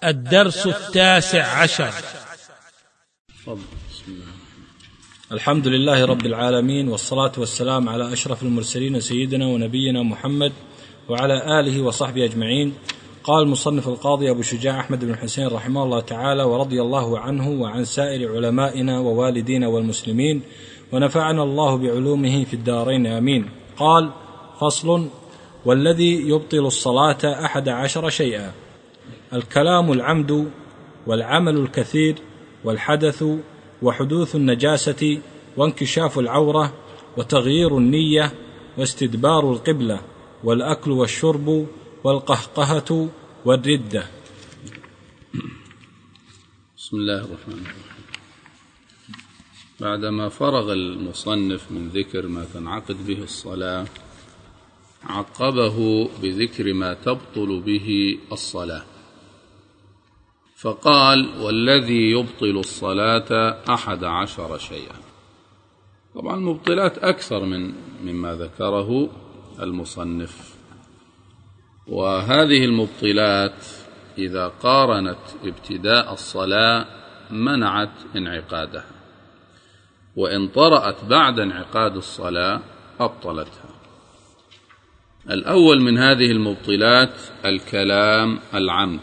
الدرس 19. الحمد لله رب العالمين، والصلاة والسلام على أشرف المرسلين سيدنا ونبينا محمد وعلى آله وصحبه أجمعين. قال مصنف القاضي أبو شجاع أحمد بن حسين رحمه الله تعالى ورضي الله عنه وعن سائر علمائنا ووالدينا والمسلمين، ونفعنا الله بعلومه في الدارين آمين. قال: فصل: والذي يبطل الصلاة 11 شيئا: الكلام العمد، والعمل الكثير، والحدث، وحدوث النجاسة، وانكشاف العورة، وتغيير النية، واستدبار القبلة، والأكل والشرب، والقهقهة، والردة. بسم الله الرحمن الرحيم. بعدما فرغ المصنف من ذكر ما تنعقد به الصلاة، عقبه بذكر ما تبطل به الصلاة، فقال: والذي يبطل الصلاة 11 شيئا. طبعا المبطلات أكثر مما ذكره المصنف، وهذه المبطلات إذا قارنت ابتداء الصلاة منعت انعقادها، وإن طرأت بعد انعقاد الصلاة أبطلتها. الأول من هذه المبطلات الكلام العمد.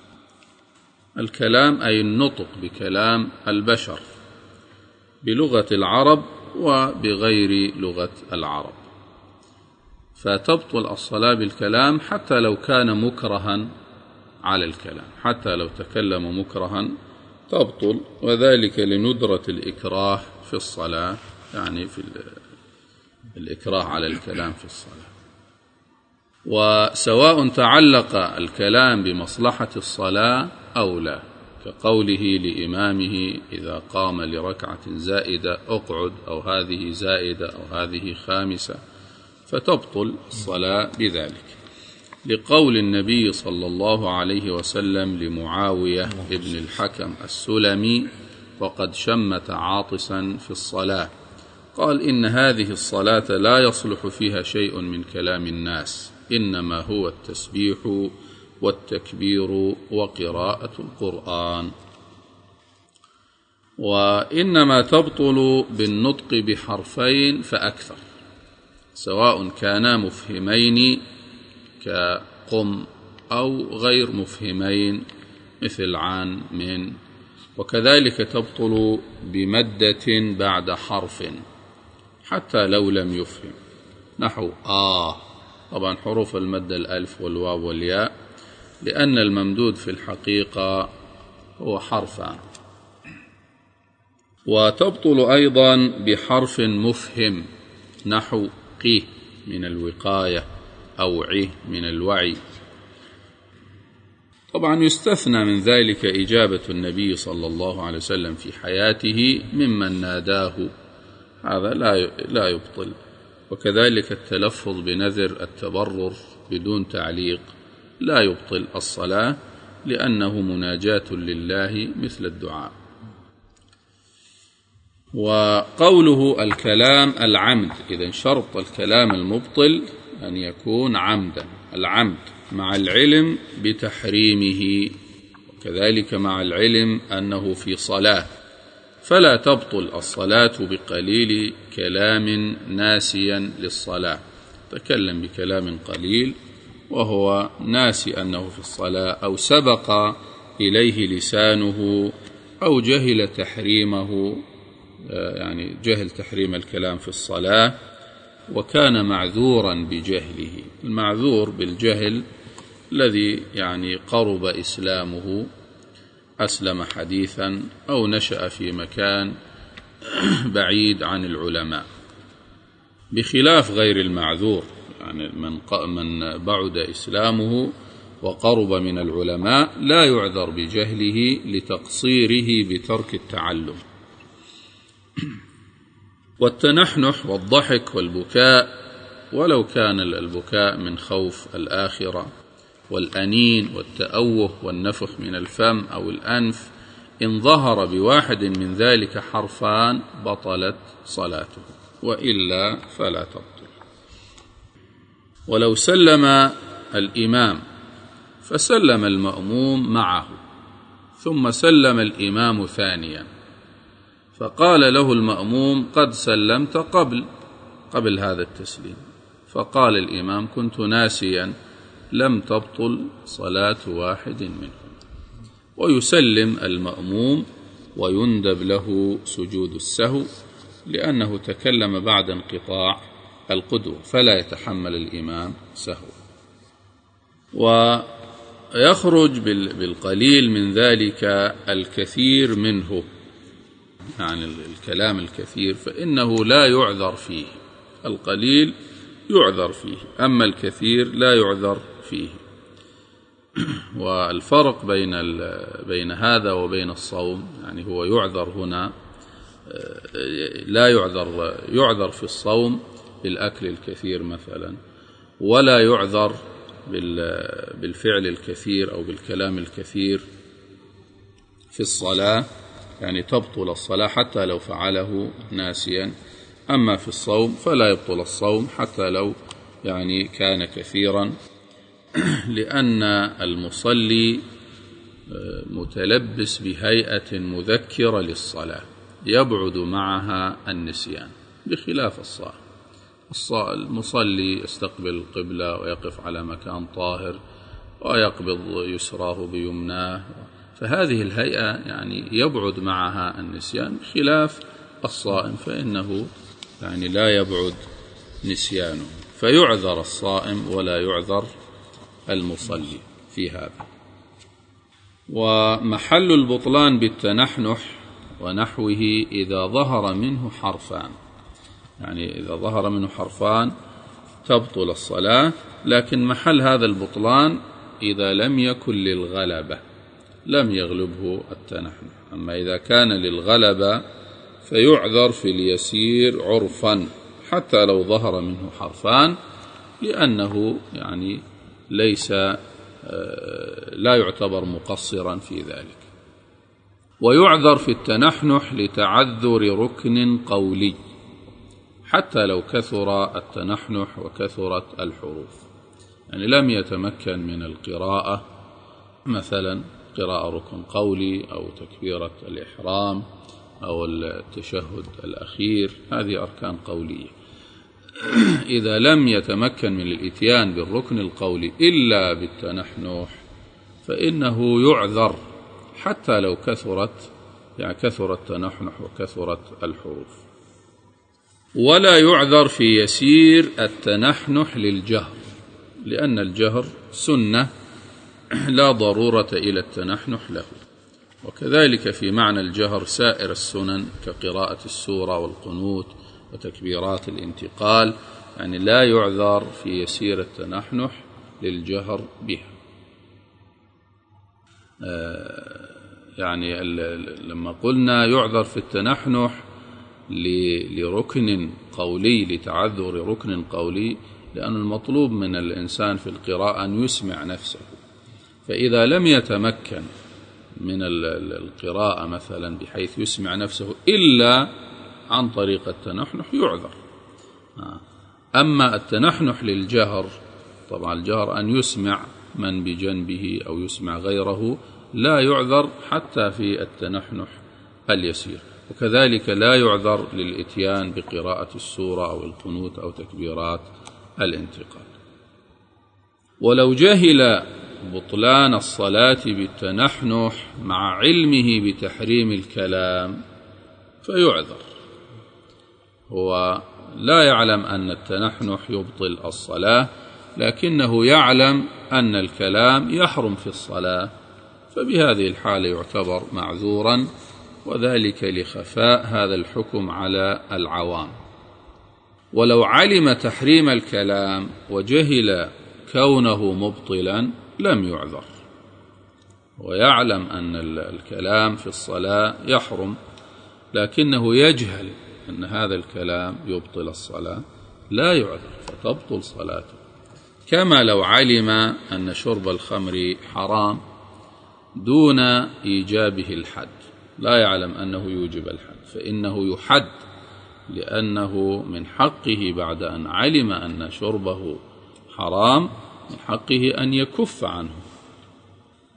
الكلام أي النطق بكلام البشر بلغة العرب وبغير لغة العرب، فتبطل الصلاة بالكلام حتى لو كان مكرها على الكلام، حتى لو تكلم مكرها تبطل، وذلك لندرة الإكراه في الصلاة، يعني في الإكراه على الكلام في الصلاة. وسواء تعلق الكلام بمصلحة الصلاة أو لا، كقوله لإمامه إذا قام لركعة زائدة أقعد، أو هذه زائدة أو هذه خامسة، فتبطل الصلاة بذلك، لقول النبي صلى الله عليه وسلم لمعاوية ابن الحكم السلمي وقد شمت عاطسا في الصلاة، قال: إن هذه الصلاة لا يصلح فيها شيء من كلام الناس، إنما هو التسبيح والتكبير وقراءة القرآن. وإنما تبطل بالنطق بحرفين فأكثر، سواء كانا مفهمين كقم أو غير مفهمين مثل عن من، وكذلك تبطل بمدة بعد حرف حتى لو لم يفهم، نحو طبعا حروف المد الألف والواو والياء، لأن الممدود في الحقيقة هو حرفان. وتبطل أيضا بحرف مفهم، نحو قي من الوقاية أو عي من الوعي. طبعا يستثنى من ذلك إجابة النبي صلى الله عليه وسلم في حياته ممن ناداه، هذا لا يبطل. وكذلك التلفظ بنذر التبرر بدون تعليق لا يبطل الصلاة، لأنه مناجاة لله مثل الدعاء. وقوله الكلام العمد، إذن شرط الكلام المبطل أن يكون عمدا، العمد مع العلم بتحريمه، وكذلك مع العلم أنه في صلاة، فلا تبطل الصلاة بقليل كلام ناسيا للصلاة. تكلم بكلام قليل وهو ناسي أنه في الصلاة، أو سبق إليه لسانه، أو جهل تحريمه، يعني جهل تحريم الكلام في الصلاة، وكان معذورا بجهله. المعذور بالجهل الذي يعني قرب إسلامه، أسلم حديثا، أو نشأ في مكان بعيد عن العلماء، بخلاف غير المعذور، يعني من بعد إسلامه وقرب من العلماء لا يعذر بجهله لتقصيره بترك التعلم. والتنحنح والضحك والبكاء، ولو كان البكاء من خوف الآخرة، والأنين والتأوه والنفخ من الفم أو الأنف، إن ظهر بواحد من ذلك حرفان بطلت صلاته، وإلا فلا تبطل. ولو سلم الإمام فسلم المأموم معه ثم سلم الإمام ثانيا، فقال له المأموم: قد سلمت قبل هذا التسليم. فقال الإمام: كنت ناسيا، لم تبطل صلاة واحد منهم. ويسلم المأموم ويندب له سجود السهو، لأنه تكلم بعد انقطاع القدوة، فلا يتحمل الإمام سهو. ويخرج بالقليل من ذلك الكثير منه، يعني الكلام الكثير فإنه لا يعذر فيه، القليل يعذر فيه، أما الكثير لا يعذر فيه. والفرق بين هذا وبين الصوم، يعني هو يعذر هنا، لا يعذر في الصوم بالأكل الكثير مثلا، ولا يعذر بالفعل الكثير أو بالكلام الكثير في الصلاة، يعني تبطل الصلاة حتى لو فعله ناسيا. أما في الصوم فلا يبطل الصوم حتى لو يعني كان كثيرا، لأن المصلي متلبس بهيئة مذكرة للصلاة يبعد معها النسيان، بخلاف الصائم. المصلي يستقبل القبلة ويقف على مكان طاهر ويقبض يسراه بيمناه، فهذه الهيئة يعني يبعد معها النسيان، بخلاف الصائم فإنه يعني لا يبعد نسيانه، فيعذر الصائم ولا يعذر المصلي في هذا. ومحل البطلان بالتنحنح ونحوه إذا ظهر منه حرفان، يعني إذا ظهر منه حرفان تبطل الصلاة، لكن محل هذا البطلان إذا لم يكن للغلبة، لم يغلبه التنحنح. أما إذا كان للغلبة فيعذر في اليسير عرفا حتى لو ظهر منه حرفان، لأنه يعني لا يعتبر مقصرا في ذلك. ويعذر في التنحنح لتعذر ركن قولي حتى لو كثر التنحنح وكثرت الحروف، يعني لم يتمكن من القراءة، مثلا قراءة ركن قولي أو تكبيرة الإحرام أو التشهد الأخير، هذه أركان قولية. إذا لم يتمكن من الإتيان بالركن القولي إلا بالتنحنح فإنه يعذر حتى لو كثر التنحنح وكثرت الحروف. ولا يعذر في يسير التنحنح للجهر، لأن الجهر سنة لا ضرورة إلى التنحنح له. وكذلك في معنى الجهر سائر السنن كقراءة السورة والقنوت وتكبيرات الانتقال، يعني لا يعذر في يسير التنحنح للجهر بها. يعني لما قلنا يعذر في التنحنح لركن قولي، لتعذر ركن قولي، لأن المطلوب من الإنسان في القراءة أن يسمع نفسه، فإذا لم يتمكن من القراءة مثلا بحيث يسمع نفسه إلا عن طريق التنحنح يعذر. أما التنحنح للجهر، طبعا الجهر أن يسمع من بجنبه أو يسمع غيره، لا يعذر حتى في التنحنح اليسير. وكذلك لا يعذر للإتيان بقراءة السورة أو القنوت أو تكبيرات الانتقال. ولو جهل بطلان الصلاة بالتنحنح مع علمه بتحريم الكلام فيعذر. هو لا يعلم أن التنحنح يبطل الصلاة، لكنه يعلم أن الكلام يحرم في الصلاة، فبهذه الحالة يعتبر معذورا، وذلك لخفاء هذا الحكم على العوام. ولو علم تحريم الكلام وجهل كونه مبطلا لم يعذر، ويعلم أن الكلام في الصلاة يحرم، لكنه يجهل أن هذا الكلام يبطل الصلاة، لا يعذر فتبطل صلاته. كما لو علم أن شرب الخمر حرام دون إيجابه الحد، لا يعلم أنه يوجب الحد، فإنه يحد، لأنه من حقه بعد أن علم أن شربه حرام من حقه أن يكف عنه.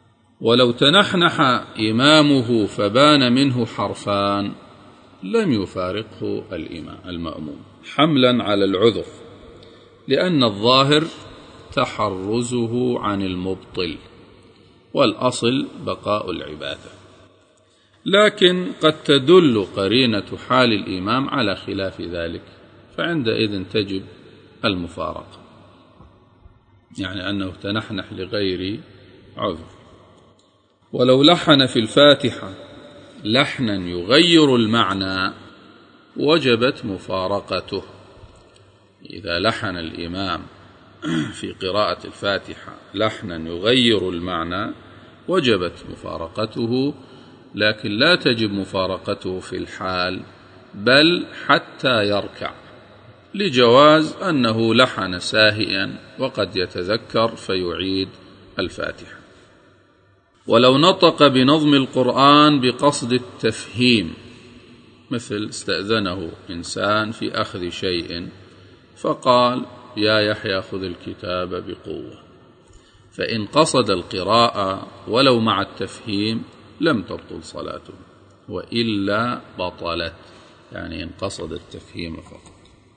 ولو تنحنح إمامه فبان منه حرفان لم يفارقه المأموم حملا على العذر، لأن الظاهر تحرزه عن المبطل والأصل بقاء العبادة، لكن قد تدل قرينة حال الإمام على خلاف ذلك، فعندئذ تجب المفارقة، يعني أنه تنحنح لغير عذر. ولو لحن في الفاتحة لحنا يغير المعنى وجبت مفارقته. إذا لحن الإمام في قراءة الفاتحة لحنا يغير المعنى وجبت مفارقته، لكن لا تجب مفارقته في الحال بل حتى يركع، لجواز أنه لحن ساهيا وقد يتذكر فيعيد الفاتحة. ولو نطق بنظم القرآن بقصد التفهيم، مثل استأذنه إنسان في أخذ شيء فقال يا يحيى خذ الكتاب بقوة، فإن قصد القراءة ولو مع التفهيم لم تبطل صلاته، وإلا بطلت، يعني إن قصد التفهيم فقط.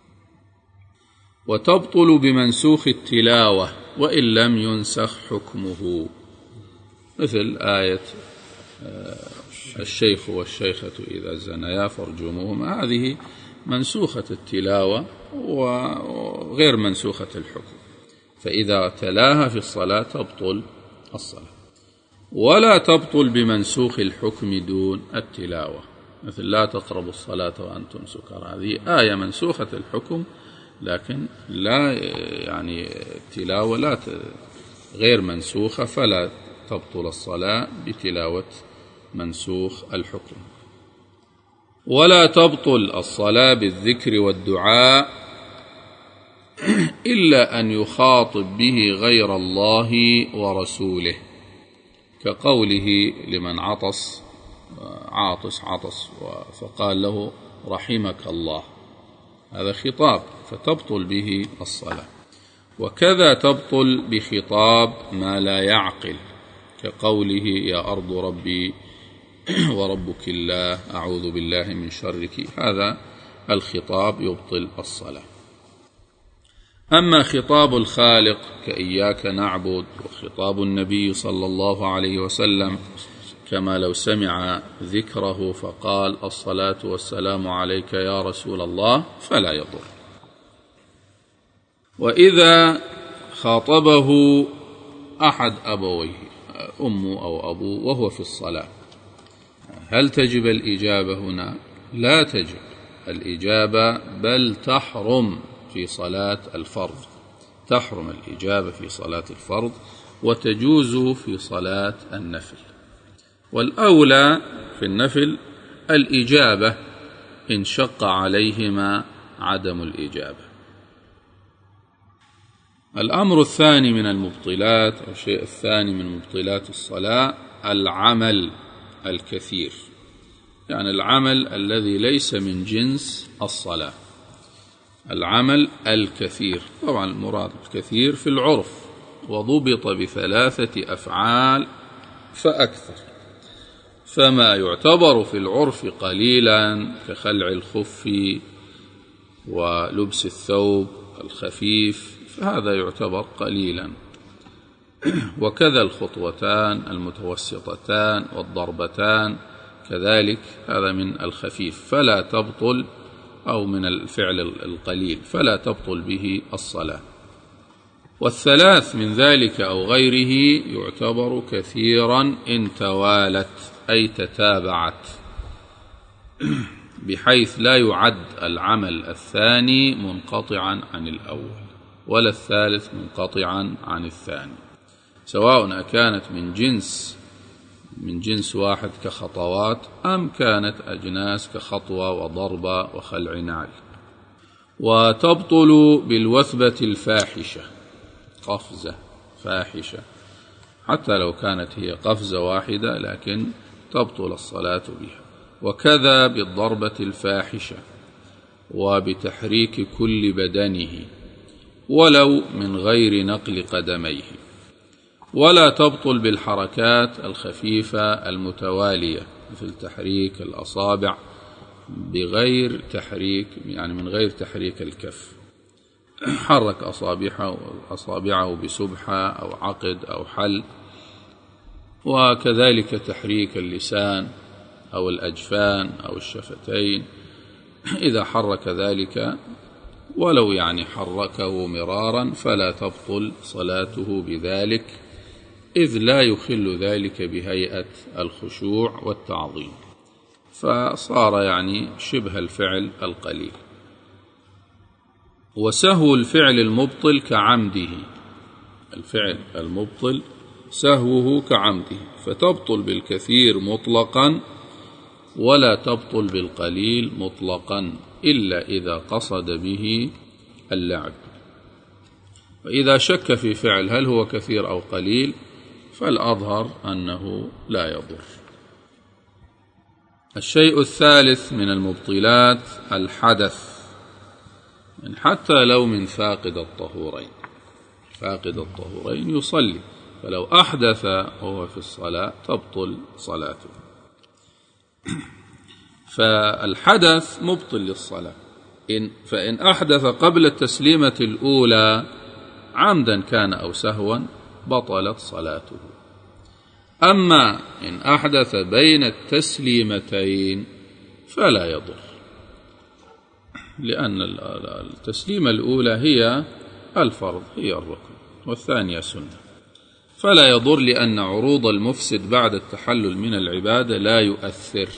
وتبطل بمنسوخ التلاوة وإن لم ينسخ حكمه، مثل آية الشيخ والشيخة إذا زنيا فارجموهما، هذه منسوخة التلاوة وغير منسوخة الحكم، فإذا تلاها في الصلاة تبطل الصلاة. ولا تبطل بمنسوخ الحكم دون التلاوة، مثل لا تقربوا الصلاة وأنتم سكارى، هذه آية منسوخة الحكم لكن لا يعني التلاوة لا غير منسوخة، فلا تبطل الصلاة بتلاوة منسوخ الحكم. ولا تبطل الصلاة بالذكر والدعاء إلا أن يخاطب به غير الله ورسوله، كقوله لمن عطس فقال له رحمك الله، هذا خطاب فتبطل به الصلاة. وكذا تبطل بخطاب ما لا يعقل، كقوله يا أرض ربي وربك الله أعوذ بالله من شرك، هذا الخطاب يبطل الصلاة. أما خطاب الخالق كإياك نعبد، وخطاب النبي صلى الله عليه وسلم كما لو سمع ذكره فقال الصلاة والسلام عليك يا رسول الله، فلا يضر. وإذا خاطبه أحد أبويه أمه أو أبوه وهو في الصلاة، هل تجب الإجابة هنا؟ لا تجب الإجابة، بل تحرم في صلاة الفرض، تحرم الإجابة في صلاة الفرض وتجوز في صلاة النفل. والأولى في النفل الإجابة إن شق عليهما عدم الإجابة. الأمر الثاني من المبطلات، أو الشيء الثاني من مبطلات الصلاة، العمل الكثير، يعني العمل الذي ليس من جنس الصلاة، العمل الكثير. طبعا المراد الكثير في العرف، وضبط بثلاثة أفعال فأكثر، فما يعتبر في العرف قليلا كخلع الخف ولبس الثوب الخفيف فهذا يعتبر قليلا، وكذا الخطوتان المتوسطتان والضربتان كذلك، هذا من الخفيف فلا تبطل، أو من الفعل القليل فلا تبطل به الصلاة. والثلاث من ذلك أو غيره يعتبر كثيرا إن توالت أي تتابعت، بحيث لا يعد العمل الثاني منقطعا عن الأول ولا الثالث منقطعا عن الثاني، سواء أكانت من جنس واحد كخطوات أم كانت أجناس كخطوة وضربة وخلع نعل. وتبطل بالوثبة الفاحشة، قفزة فاحشة، حتى لو كانت هي قفزة واحدة لكن تبطل الصلاة بها. وكذا بالضربة الفاحشة وبتحريك كل بدنه ولو من غير نقل قدميه. ولا تبطل بالحركات الخفيفة المتوالية مثل تحريك الأصابع بغير تحريك، يعني من غير تحريك الكف، حرك أصابعه بسبحة أو عقد أو حل، وكذلك تحريك اللسان أو الأجفان أو الشفتين إذا حرك ذلك ولو يعني حركه مرارا فلا تبطل صلاته بذلك، إذ لا يخل ذلك بهيئة الخشوع والتعظيم، فصار يعني شبه الفعل القليل. وسهو الفعل المبطل كعمده، الفعل المبطل سهوه كعمده، فتبطل بالكثير مطلقا ولا تبطل بالقليل مطلقا إلا إذا قصد به اللعب. وإذا شك في فعل هل هو كثير أو قليل فالأظهر أنه لا يضر. الشيء الثالث من المبطلات الحدث، يعني حتى لو من فاقد الطهورين، فاقد الطهورين يصلي، فلو أحدث وهو في الصلاة تبطل صلاته. فالحدث مبطل للصلاة، فإن أحدث قبل التسليمة الأولى عمدا كان أو سهوا بطلت صلاته. أما إن أحدث بين التسليمتين فلا يضر، لأن التسليمة الأولى هي الفرض، هي الركن، والثانية سنة، فلا يضر، لأن عروض المفسد بعد التحلل من العبادة لا يؤثر.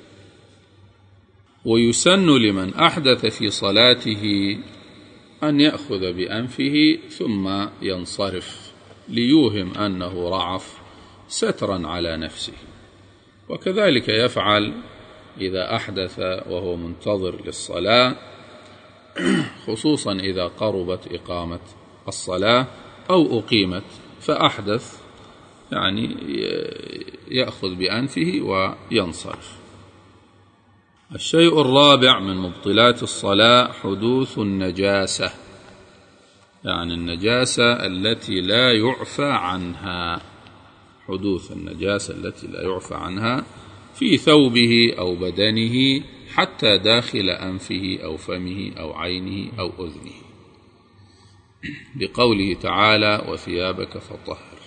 ويسن لمن أحدث في صلاته أن يأخذ بأنفه ثم ينصرف ليوهم أنه رعف سترا على نفسه، وكذلك يفعل إذا أحدث وهو منتظر للصلاة، خصوصا إذا قربت إقامة الصلاة أو أقيمت فأحدث، يعني يأخذ بأنفه وينصرف. الشيء الرابع من مبطلات الصلاة حدوث النجاسة، يعني النجاسة التي لا يعفى عنها، حدوث النجاسة التي لا يعفى عنها في ثوبه أو بدنه حتى داخل أنفه أو فمه أو عينه أو أذنه، بقوله تعالى وثيابك فطهر.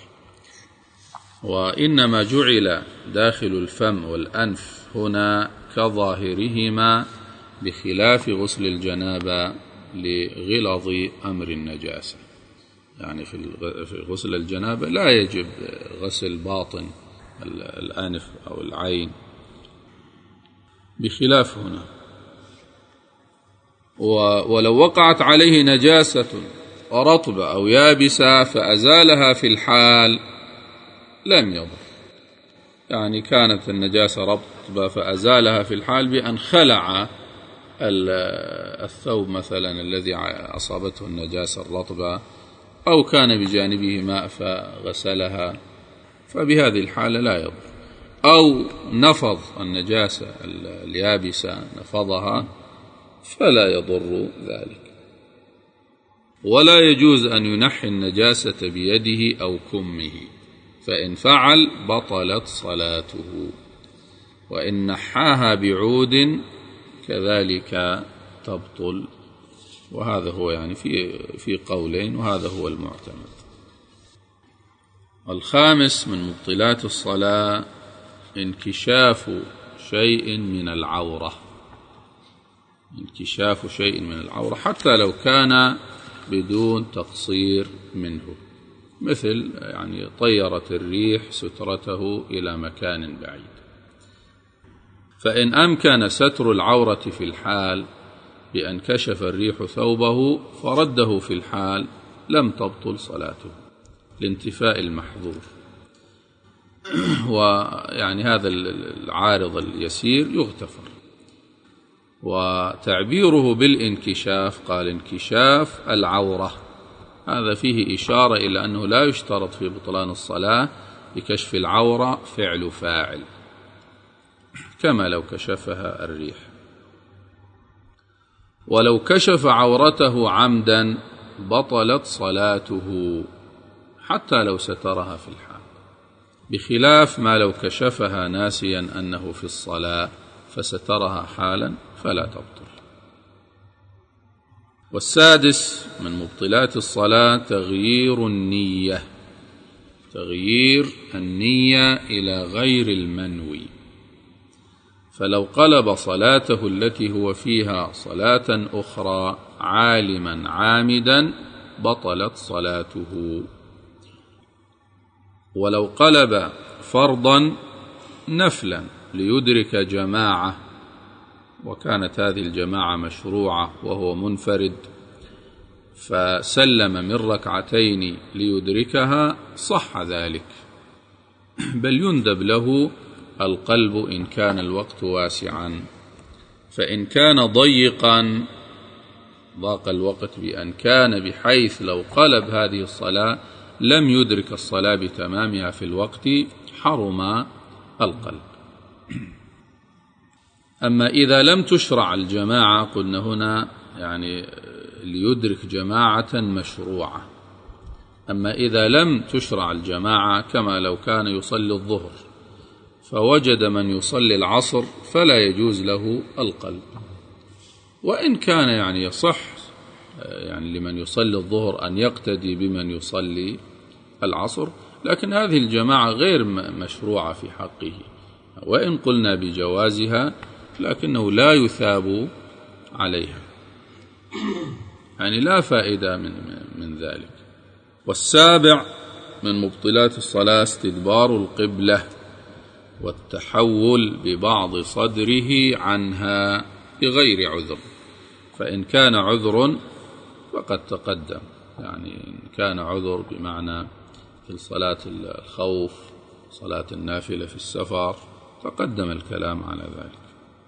وإنما جعل داخل الفم والأنف هنا كظاهرهما، بخلاف غسل الجنابة لغلظ أمر النجاسة، يعني في غسل الجنابة لا يجب غسل باطن الأنف أو العين، بخلاف هنا. ولو وقعت عليه نجاسة رطبة أو يابسة فأزالها في الحال لم يضر، يعني كانت النجاسة رطبة فأزالها في الحال بأن خلع الثوب مثلا الذي أصابته النجاسة الرطبة، أو كان بجانبه ماء فغسلها، فبهذه الحالة لا يضر. أو نفض النجاسة اليابسة نفضها فلا يضر ذلك. ولا يجوز أن ينحي النجاسة بيده أو كمه، فإن فعل بطلت صلاته، وإن نحاها بعود كذلك تبطل. وهذا هو يعني في قولين، وهذا هو المعتمد. الخامس من مبطلات الصلاة انكشاف شيء من العورة، انكشاف شيء من العورة حتى لو كان بدون تقصير منه، مثل يعني طيرت الريح سترته إلى مكان بعيد، فإن أمكن ستر العورة في الحال بأن كشف الريح ثوبه فرده في الحال لم تبطل صلاته لانتفاء المحظور. ويعني هذا العارض اليسير يغتفر. وتعبيره بالانكشاف قال انكشاف العورة، هذا فيه إشارة إلى أنه لا يشترط في بطلان الصلاة بكشف العورة فعل فاعل، كما لو كشفها الريح. ولو كشف عورته عمدا بطلت صلاته حتى لو سترها في الحال، بخلاف ما لو كشفها ناسيا أنه في الصلاة فسترها حالا فلا تبطل. والسادس من مبطلات الصلاة تغيير النية، تغيير النية إلى غير المنوي، فلو قلب صلاته التي هو فيها صلاة أخرى عالما عامدا بطلت صلاته. ولو قلب فرضا نفلا ليدرك جماعة وكانت هذه الجماعة مشروعة وهو منفرد فسلم من ركعتين ليدركها صح ذلك، بل يندب له القلب إن كان الوقت واسعا. فإن كان ضيقا ضاق الوقت بأن كان بحيث لو قلب هذه الصلاة لم يدرك الصلاة بتمامها في الوقت حرم القلب. أما إذا لم تشرع الجماعة قلنا هنا يعني ليدرك جماعة مشروعة، أما إذا لم تشرع الجماعة كما لو كان يصلي الظهر فوجد من يصلي العصر فلا يجوز له القلب، وإن كان يعني يصح يعني لمن يصلي الظهر أن يقتدي بمن يصلي العصر، لكن هذه الجماعة غير مشروعة في حقه، وإن قلنا بجوازها لكنه لا يثاب عليها، يعني لا فائدة من ذلك. والسابع من مبطلات الصلاة استدبار القبلة والتحول ببعض صدره عنها بغير عذر، فإن كان عذر فقد تقدم، يعني إن كان عذر بمعنى في صلاة الخوف صلاة النافلة في السفر تقدم الكلام على ذلك.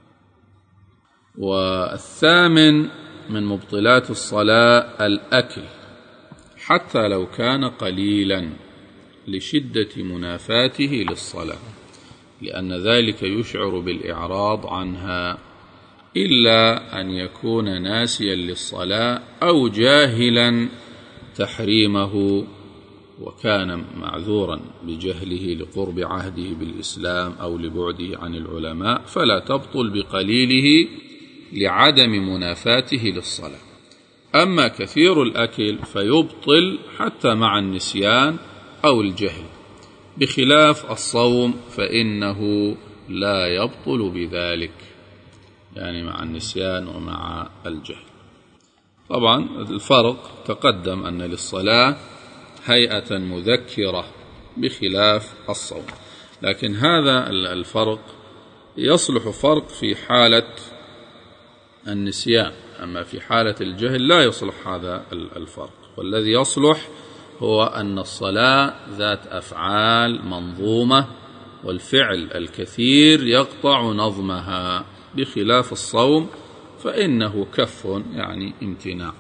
والثامن من مبطلات الصلاة الأكل حتى لو كان قليلا لشدة منافاته للصلاة، لأن ذلك يشعر بالإعراض عنها، إلا أن يكون ناسيا للصلاة أو جاهلا تحريمه وكان معذورا بجهله لقرب عهده بالإسلام أو لبعده عن العلماء فلا تبطل بقليله لعدم منافاته للصلاة. أما كثير الأكل فيبطل حتى مع النسيان أو الجهل، بخلاف الصوم فإنه لا يبطل بذلك، يعني مع النسيان ومع الجهل. طبعا الفرق تقدم أن للصلاة هيئة مذكرة بخلاف الصوم، لكن هذا الفرق يصلح فرق في حالة النسيان، أما في حالة الجهل لا يصلح هذا الفرق. والذي يصلح هو أن الصلاة ذات أفعال منظومة والفعل الكثير يقطع نظمها، بخلاف الصوم فإنه كف يعني امتناع.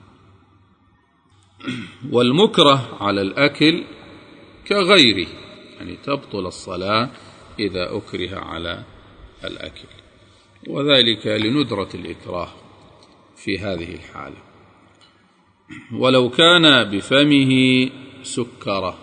والمكره على الأكل كغيره، يعني تبطل الصلاة إذا أكره على الأكل، وذلك لندرة الإكراه في هذه الحالة. ولو كان بفمه سكرة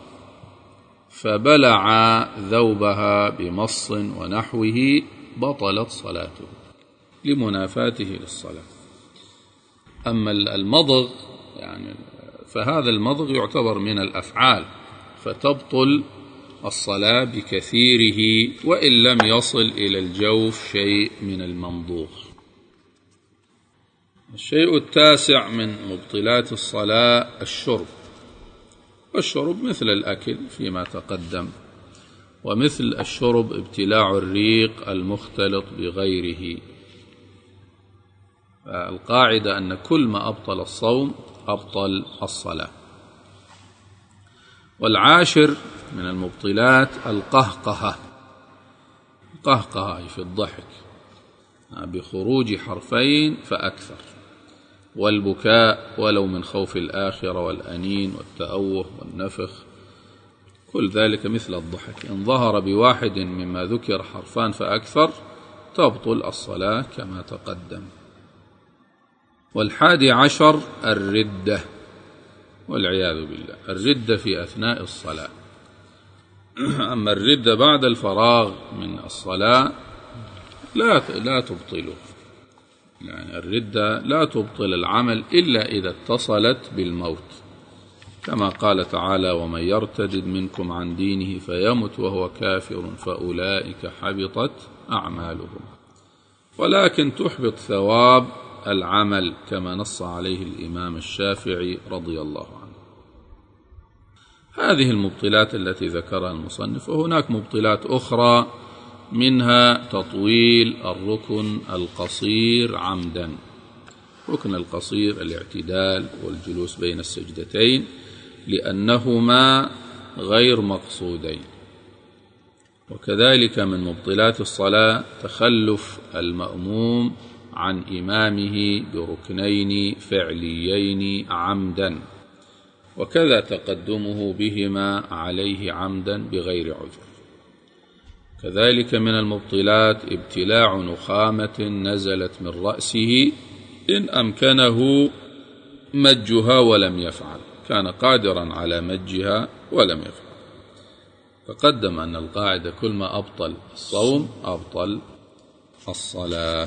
فبلع ذوبها بمص ونحوه بطلت صلاته لمنافاته للصلاة. أما المضغ يعني فهذا المضغ يعتبر من الأفعال، فتبطل الصلاة بكثيره وإن لم يصل إلى الجوف شيء من الممضوغ. الشيء التاسع من مبطلات الصلاة الشرب، والشرب مثل الأكل فيما تقدم، ومثل الشرب ابتلاع الريق المختلط بغيره. القاعدة أن كل ما أبطل الصوم أبطل الصلاة. والعاشر من المبطلات القهقهة، القهقهة في الضحك بخروج حرفين فأكثر، والبكاء ولو من خوف الآخرة، والأنين والتأوه والنفخ، كل ذلك مثل الضحك. إن ظهر بواحد مما ذكر حرفان فأكثر تبطل الصلاة كما تقدم. والحادي عشر الردة، والعياذ بالله. الردة في أثناء الصلاة. أما الردة بعد الفراغ من الصلاة لا تبطله، يعني الردة لا تبطل العمل إلا إذا اتصلت بالموت، كما قال تعالى: ومن يرتد منكم عن دينه فيمت وهو كافر فأولئك حبطت أعمالهم. ولكن تحبط ثواب العمل كما نص عليه الإمام الشافعي رضي الله عنه. هذه المبطلات التي ذكرها المصنف، وهناك مبطلات أخرى، منها تطويل الركن القصير عمدا. الركن القصير الاعتدال والجلوس بين السجدتين، لأنهما غير مقصودين. وكذلك من مبطلات الصلاة تخلف المأموم عن إمامه بركنين فعليين عمدا، وكذا تقدمه بهما عليه عمدا بغير عذر. كذلك من المبطلات ابتلاع نخامة نزلت من رأسه إن أمكنه مجها ولم يفعل، كان قادرا على مجها ولم يفعل. تقدم أن القاعدة كل ما أبطل الصوم أبطل الصلاة.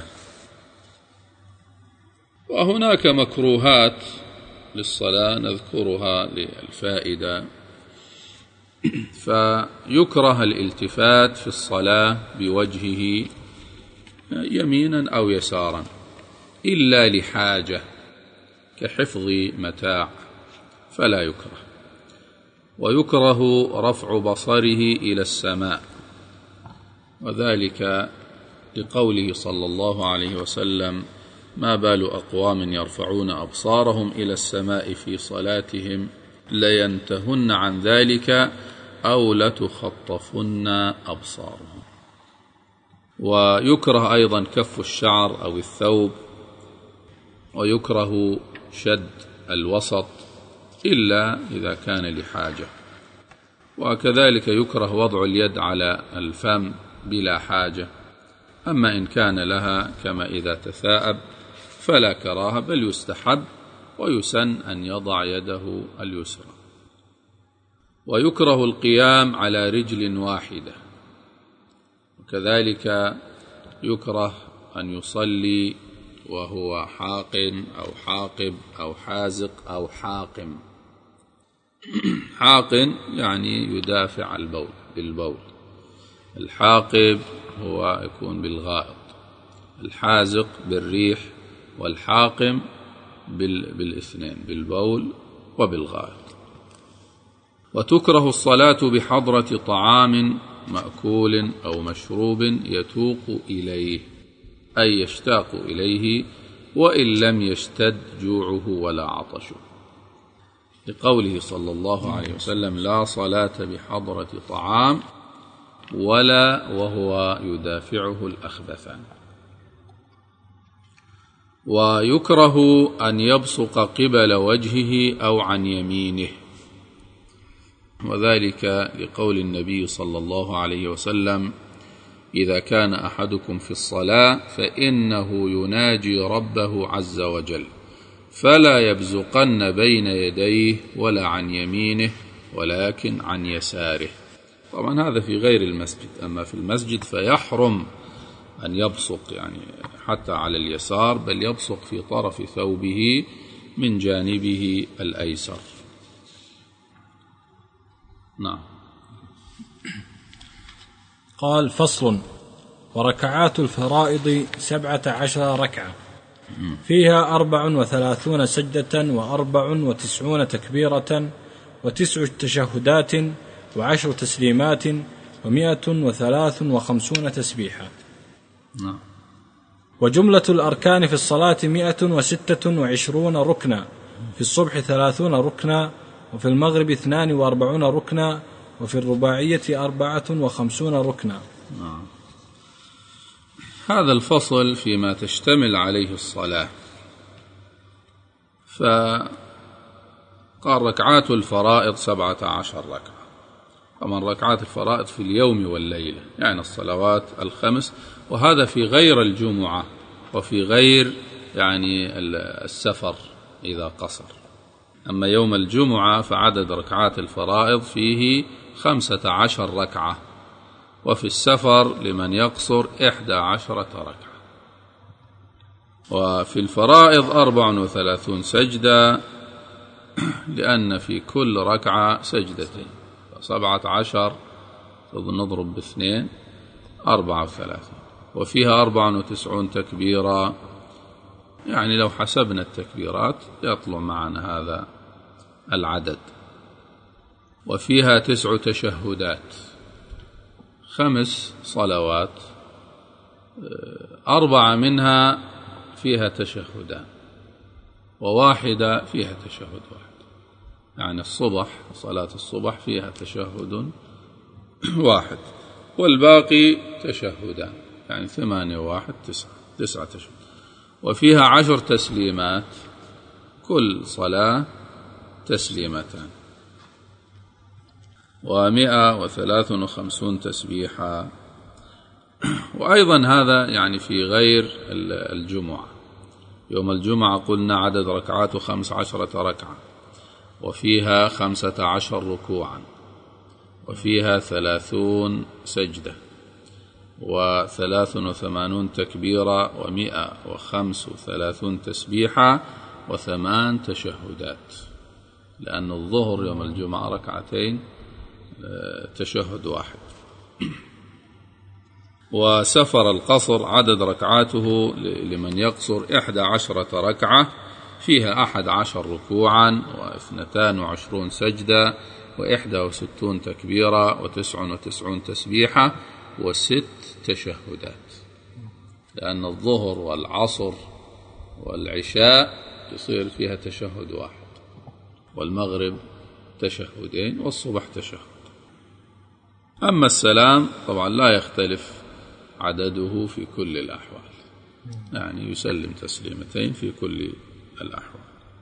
وهناك مكروهات للصلاة نذكرها للفائدة. فيكره الالتفات في الصلاة بوجهه يمينا أو يسارا إلا لحاجة كحفظ متاع فلا يكره. ويكره رفع بصره إلى السماء، وذلك لقوله صلى الله عليه وسلم: ما بال أقوام يرفعون أبصارهم إلى السماء في صلاتهم لينتهن عن ذلك أو لتخطفن أبصارهم. ويكره أيضا كف الشعر أو الثوب، ويكره شد الوسط إلا إذا كان لحاجة. وكذلك يكره وضع اليد على الفم بلا حاجة. أما إن كان لها كما إذا تثاءب فلا كراهة، بل يستحب ويسن أن يضع يده اليسرى. ويكره القيام على رجل واحدة، وكذلك يكره أن يصلي وهو حاقن أو حاقب أو حازق أو حاقم. حاقن يعني يدافع بالبول، الحاقب هو يكون بالغائط، الحازق بالريح، والحاقم بالاثنين بالبول وبالغائط. وتكره الصلاة بحضرة طعام مأكول أو مشروب يتوق إليه، أي يشتاق إليه وإن لم يشتد جوعه ولا عطشه، لقوله صلى الله عليه وسلم: لا صلاة بحضرة طعام ولا وهو يدافعه الأخبثان. ويكره أن يبصق قبل وجهه أو عن يمينه، وذلك لقول النبي صلى الله عليه وسلم: إذا كان أحدكم في الصلاة فإنه يناجي ربه عز وجل، فلا يبزقن بين يديه ولا عن يمينه ولكن عن يساره. طبعا هذا في غير المسجد، أما في المسجد فيحرم أن يبصق يعني حتى على اليسار، بل يبصق في طرف ثوبه من جانبه الأيسر. نعم. قال: فصل. وركعات الفرائض 17 ركعة، فيها 34 سجدة و94 تكبيرة و9 تشهدات و10 تسليمات و153 تسبيحة. وجملة الأركان في الصلاة 126 ركنا، في الصبح 30 ركنا، وفي المغرب 42 ركنا، وفي الرباعية 54 ركنا. هذا الفصل فيما تشتمل عليه الصلاة. فقال ركعات الفرائض 17 ركعة، ومن ركعات الفرائض في اليوم والليلة يعني الصلوات الخمس، وهذا في غير الجمعة وفي غير يعني السفر إذا قصر. أما يوم الجمعة فعدد ركعات الفرائض فيه 15 ركعة، وفي السفر لمن يقصر 11 ركعة. وفي الفرائض 34 سجدة، لأن في كل ركعة سجدتين، 17 نضرب ب2 34، وفيها 94 تكبيرة. يعني لو حسبنا التكبيرات يطلع معنا هذا العدد. وفيها 9 تشهدات، 5 صلوات، 4 منها فيها تشهدان، وواحدة فيها تشهد واحد. يعني الصبح، صلاة الصبح فيها تشهد واحد، والباقي تشهدان، يعني 8 و1 9 تشهد. وفيها 10 تسليمات، كل صلاة تسليمتان، و153 تسبيحة. وأيضا هذا يعني في غير الجمعة. يوم الجمعة قلنا عدد ركعاته 15 ركعة، وفيها 15 ركوعا، وفيها 30 سجدة، و83 تكبيرة، و135 تسبيحة، و8 تشهدات، لأن الظهر يوم الجمعة ركعتين، تشهد واحد. وسفر القصر عدد ركعاته لمن يقصر 11 ركعة، فيها 11 ركوعا، و22 سجدة، و61 تكبيرة، و99 تسبيحة، و6 تشهدات، لأن الظهر والعصر والعشاء يصير فيها تشهد واحد، والمغرب تشهدين، والصبح تشهد. أما السلام طبعا لا يختلف عدده في كل الأحوال، يعني يسلم تسليمتين في كل الأحوال.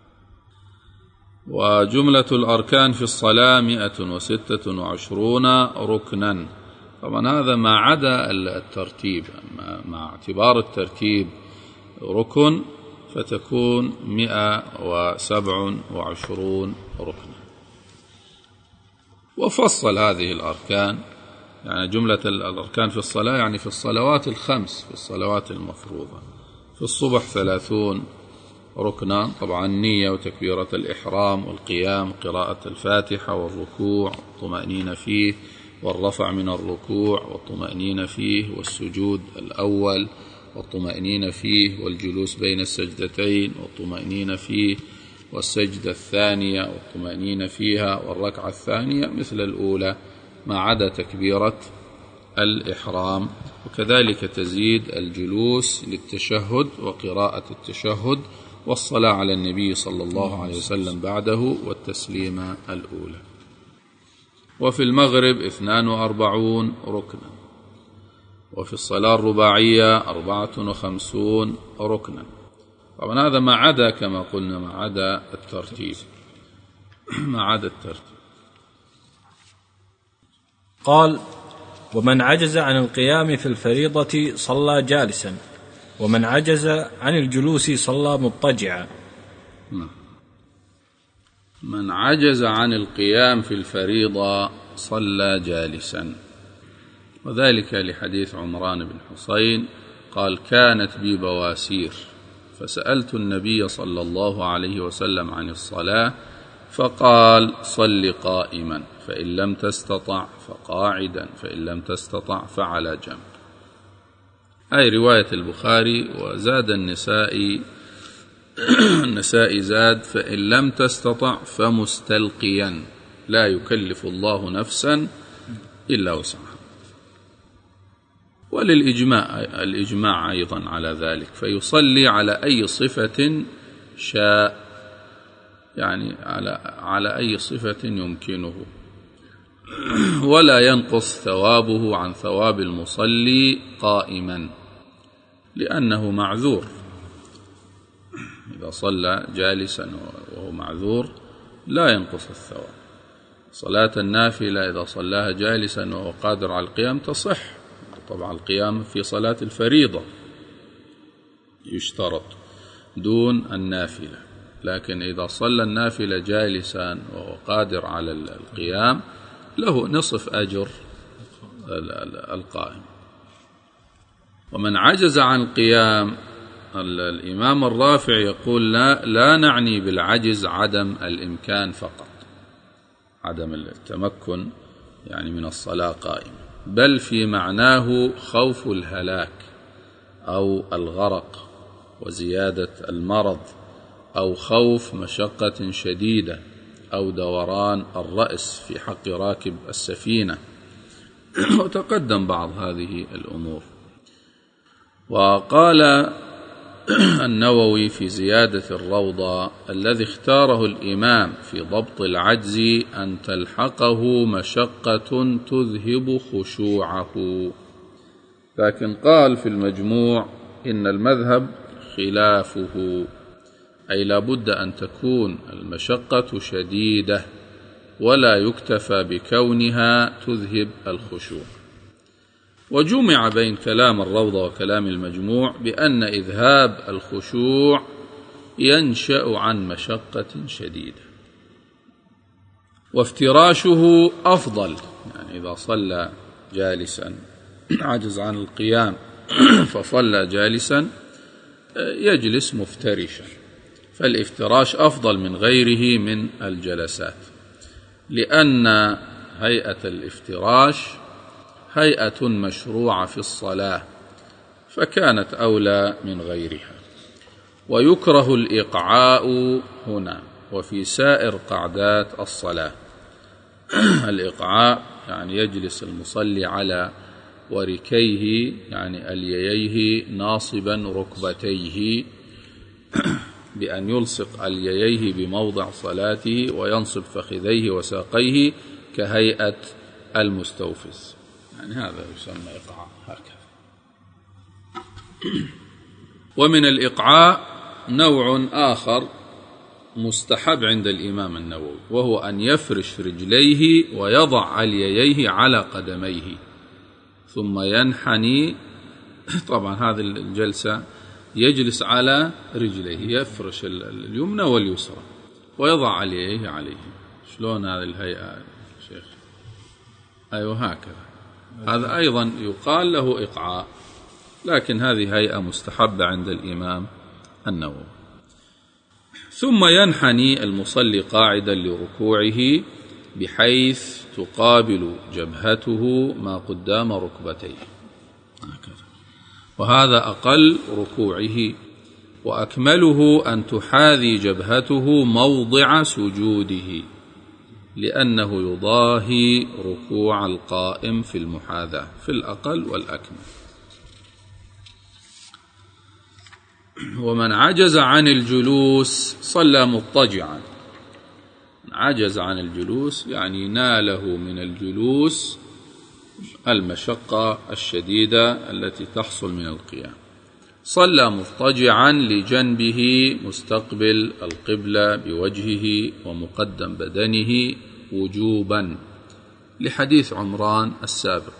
وجملة الأركان في الصلاة 126 ركنا. طبعا هذا ما عدا الترتيب، مع اعتبار الترتيب ركن فتكون 127 ركنا. وفصل هذه الأركان، يعني جملة الأركان في الصلاة يعني في الصلوات الخمس، في الصلوات المفروضة. في الصبح 30 ركنا، طبعا النية وتكبيرة الإحرام والقيام، قراءة الفاتحة والركوع والطمأنينة فيه، والرفع من الركوع والطمأنينة فيه، والسجود الأول والطمأنينة فيه، والجلوس بين السجدتين والطمأنينة فيه، والسجدة الثانية والطمأنينة فيها، والركعة الثانية مثل الأولى ما عدا تكبيرة الإحرام. وكذلك تزيد الجلوس للتشهد وقراءة التشهد والصلاة على النبي صلى الله عليه وسلم بعده، والتسليمة الأولى. وفي المغرب 42 ركنا. وفي الصلاة الرباعية 54 ركنا. طبعا هذا ما عدا كما قلنا ما عدا الترتيب، ما عدا الترتيب. قال: ومن عجز عن القيام في الفريضة صلى جالسا، ومن عجز عن الجلوس صلى مضطجعا. من عجز عن القيام في الفريضة صلى جالسا، وذلك لحديث عمران بن حسين قال: كانت بي بواسير فسألت النبي صلى الله عليه وسلم عن الصلاة فقال: صل قائما، فإن لم تستطع فقاعدا، فإن لم تستطع فعلى جنب. أي رواية البخاري. وزاد النسائي زاد: فإن لم تستطع فمستلقيا، لا يكلف الله نفسا إلا وسعها. الإجماع أيضا على ذلك، فيصلي على أي صفة شاء، يعني على أي صفة يمكنه، ولا ينقص ثوابه عن ثواب المصلي قائما، لأنه معذور. إذا صلى جالسا وهو معذور لا ينقص الثواب. صلاة النافلة إذا صلاها جالسا وهو قادر على القيام تصح. طبعا القيام في صلاة الفريضة يشترط دون النافلة. لكن إذا صلى النافلة جالسا وهو قادر على القيام له نصف أجر القائم. ومن عجز عن القيام، الإمام الرافع يقول لا نعني بالعجز عدم الإمكان فقط، عدم التمكن يعني من الصلاة قائم، بل في معناه خوف الهلاك أو الغرق وزيادة المرض أو خوف مشقة شديدة أو دوران الرأس في حق راكب السفينة. وتقدم بعض هذه الأمور. وقال النووي في زيادة الروضة: الذي اختاره الإمام في ضبط العجز أن تلحقه مشقة تذهب خشوعه. لكن قال في المجموع: إن المذهب خلافه، أي لا بد أن تكون المشقة شديدة ولا يكتفى بكونها تذهب الخشوع. وجمع بين كلام الروضة وكلام المجموع بأن إذهاب الخشوع ينشأ عن مشقة شديدة، وافتراشه أفضل، يعني إذا صلى جالسا عجز عن القيام فصلى جالسا يجلس مفترشا، فالافتراش أفضل من غيره من الجلسات، لأن هيئة الافتراش هيئة مشروعة في الصلاة فكانت أولى من غيرها. ويكره الإقعاء هنا وفي سائر قعدات الصلاة. الإقعاء يعني يجلس المصلي على وركيه، يعني ألييه ناصبا ركبتيه، بأن يلصق ألييه بموضع صلاته وينصب فخذيه وساقيه كهيئة المستوفز، يعني هذا يسمى إقعاء هكذا. ومن الإقعاء نوع آخر مستحب عند الإمام النووي، وهو أن يفرش رجليه ويضع علييه على قدميه ثم ينحني. طبعا هذه الجلسة يجلس على رجليه، يفرش اليمنى واليسرى ويضع عليه. شلون هذه الهيئة شيخ؟ أيوة هكذا. هذا أيضا يقال له إقعاء، لكن هذه هيئة مستحبة عند الإمام النووي. ثم ينحني المصلي قاعدا لركوعه بحيث تقابل جبهته ما قدام ركبتيه هكذا، وهذا أقل ركوعه. وأكمله أن تحاذي جبهته موضع سجوده، لأنه يضاهي ركوع القائم في المحاذاة في الأقل والأكمل. ومن عجز عن الجلوس صلى مضطجعا. عجز عن الجلوس يعني ناله من الجلوس المشقة الشديدة التي تحصل من القيام، صلى مضطجعا لجنبه مستقبل القبلة بوجهه ومقدم بدنه وجوبا، لحديث عمران السابق.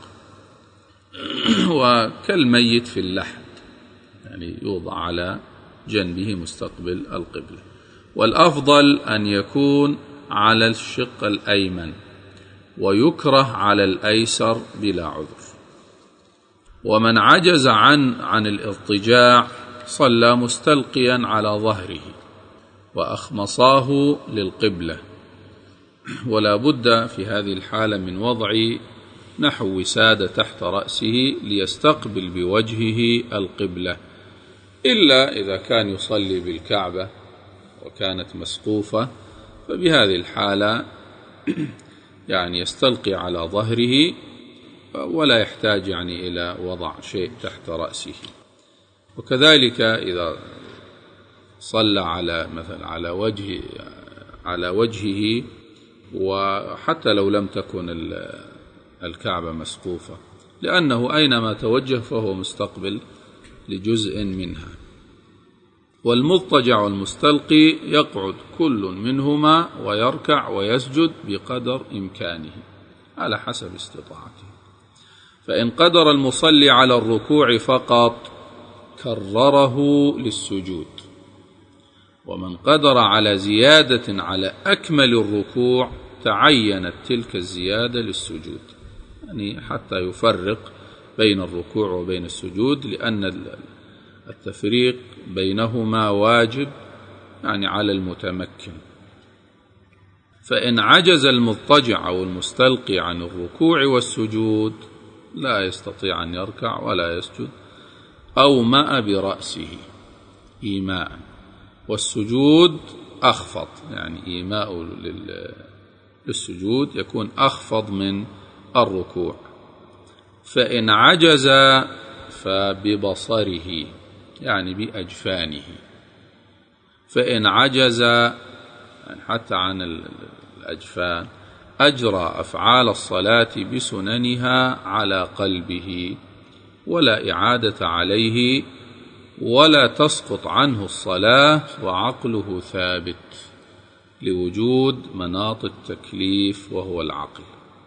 وكالميت في اللحد، يعني يوضع على جنبه مستقبل القبلة. والأفضل أن يكون على الشق الأيمن، ويكره على الأيسر بلا عذر. ومن عجز عن الاضطجاع صلى مستلقيا على ظهره وأخمصاه للقبلة، ولا بد في هذه الحالة من وضع نحو وسادة تحت رأسه ليستقبل بوجهه القبلة، إلا إذا كان يصلي بالكعبة وكانت مسقوفة، فبهذه الحالة يعني يستلقي على ظهره ولا يحتاج يعني إلى وضع شيء تحت رأسه. وكذلك إذا صلى على مثلا على وجهه، وحتى لو لم تكن الكعبة مسقوفة، لأنه أينما توجه فهو مستقبل لجزء منها. والمضطجع والمستلقي يقعد كل منهما ويركع ويسجد بقدر إمكانه على حسب استطاعته. فإن قدر المصلي على الركوع فقط كرره للسجود، ومن قدر على زيادة على أكمل الركوع تعينت تلك الزيادة للسجود، يعني حتى يفرق بين الركوع وبين السجود، لأن التفريق بينهما واجب يعني على المتمكن. فإن عجز المضطجع أو المستلقي عن الركوع والسجود لا يستطيع أن يركع ولا يسجد، أومأ برأسه إيماء، والسجود أخفض، يعني إيماء للسجود يكون أخفض من الركوع. فإن عجز فببصره يعني بأجفانه، فإن عجز يعني حتى عن الأجفان أجرى أفعال الصلاة بسننها على قلبه ولا إعادة عليه، ولا تسقط عنه الصلاة وعقله ثابت لوجود مناط التكليف وهو العقل.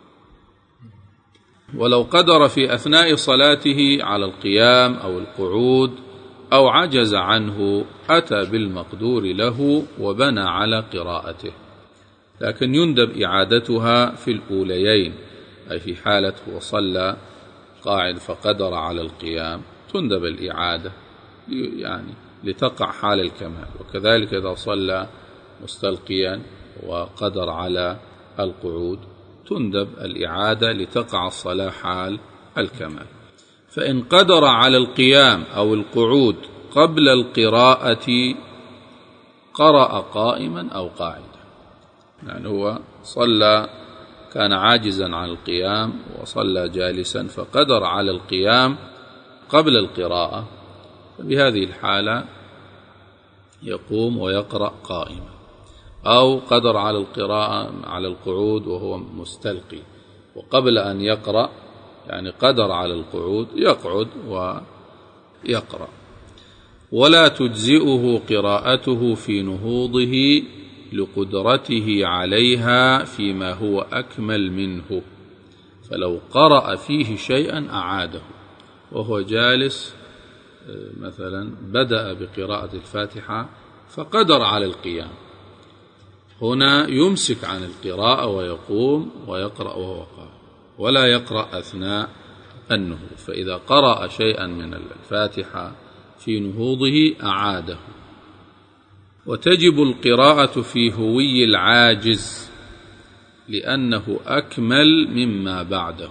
ولو قدر في أثناء صلاته على القيام أو القعود أو عجز عنه أتى بالمقدور له وبنى على قراءته، لكن يندب إعادتها في الأوليين، أي في حالة وصلى قاعد فقدر على القيام تندب الإعادة يعني لتقع حال الكمال، وكذلك إذا صلى مستلقيا وقدر على القعود تندب الإعادة لتقع الصلاة حال الكمال. فإن قدر على القيام أو القعود قبل القراءة قرأ قائما أو قاعدا، يعني هو صلى كان عاجزا عن القيام وصلى جالسا فقدر على القيام قبل القراءة، فبهذه الحالة يقوم ويقرأ قائما، أو قدر على القراءة على القعود وهو مستلقي وقبل أن يقرأ يعني قدر على القعود يقعد ويقرأ، ولا تجزئه قراءته في نهوضه لقدرته عليها فيما هو أكمل منه، فلو قرأ فيه شيئا أعاده وهو جالس مثلا بدأ بقراءة الفاتحة فقدر على القيام، هنا يمسك عن القراءة ويقوم ويقرأ وهو قائم ولا يقرأ أثناء النهوض، فإذا قرأ شيئا من الفاتحة في نهوضه أعاده. وتجب القراءة في هوي العاجز لأنه أكمل مما بعده،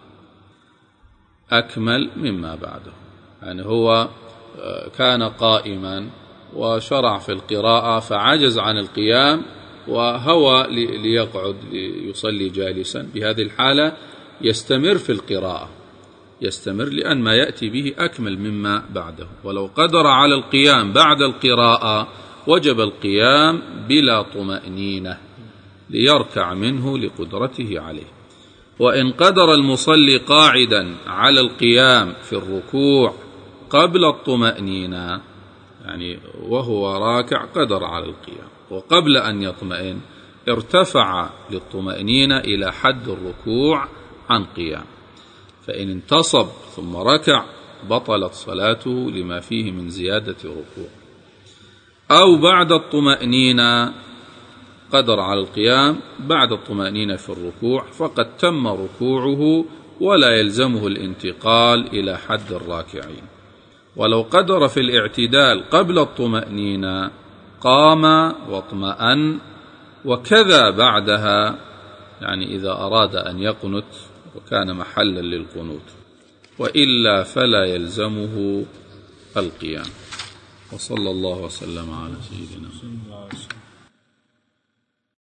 أكمل مما بعده، يعني هو كان قائما وشرع في القراءة فعجز عن القيام وهوى ليقعد ليصلي جالسا، بهذه الحالة يستمر في القراءة، يستمر لأن ما يأتي به أكمل مما بعده. ولو قدر على القيام بعد القراءة وجب القيام بلا طمأنينة ليركع منه لقدرته عليه. وإن قدر المصلي قاعدا على القيام في الركوع قبل الطمأنينة، يعني وهو راكع قدر على القيام وقبل أن يطمئن ارتفع للطمأنينة إلى حد الركوع عن قيام، فإن انتصب ثم ركع بطلت صلاته لما فيه من زيادة ركوع. أو بعد الطمأنينة قدر على القيام بعد الطمأنينة في الركوع فقد تم ركوعه ولا يلزمه الانتقال إلى حد الراكعين. ولو قدر في الاعتدال قبل الطمأنينة قام واطمأن، وكذا بعدها، يعني إذا أراد أن يقنت وكان محلا للقنوت، وإلا فلا يلزمه القيام. وصلى الله وسلم على سيدنا محمد.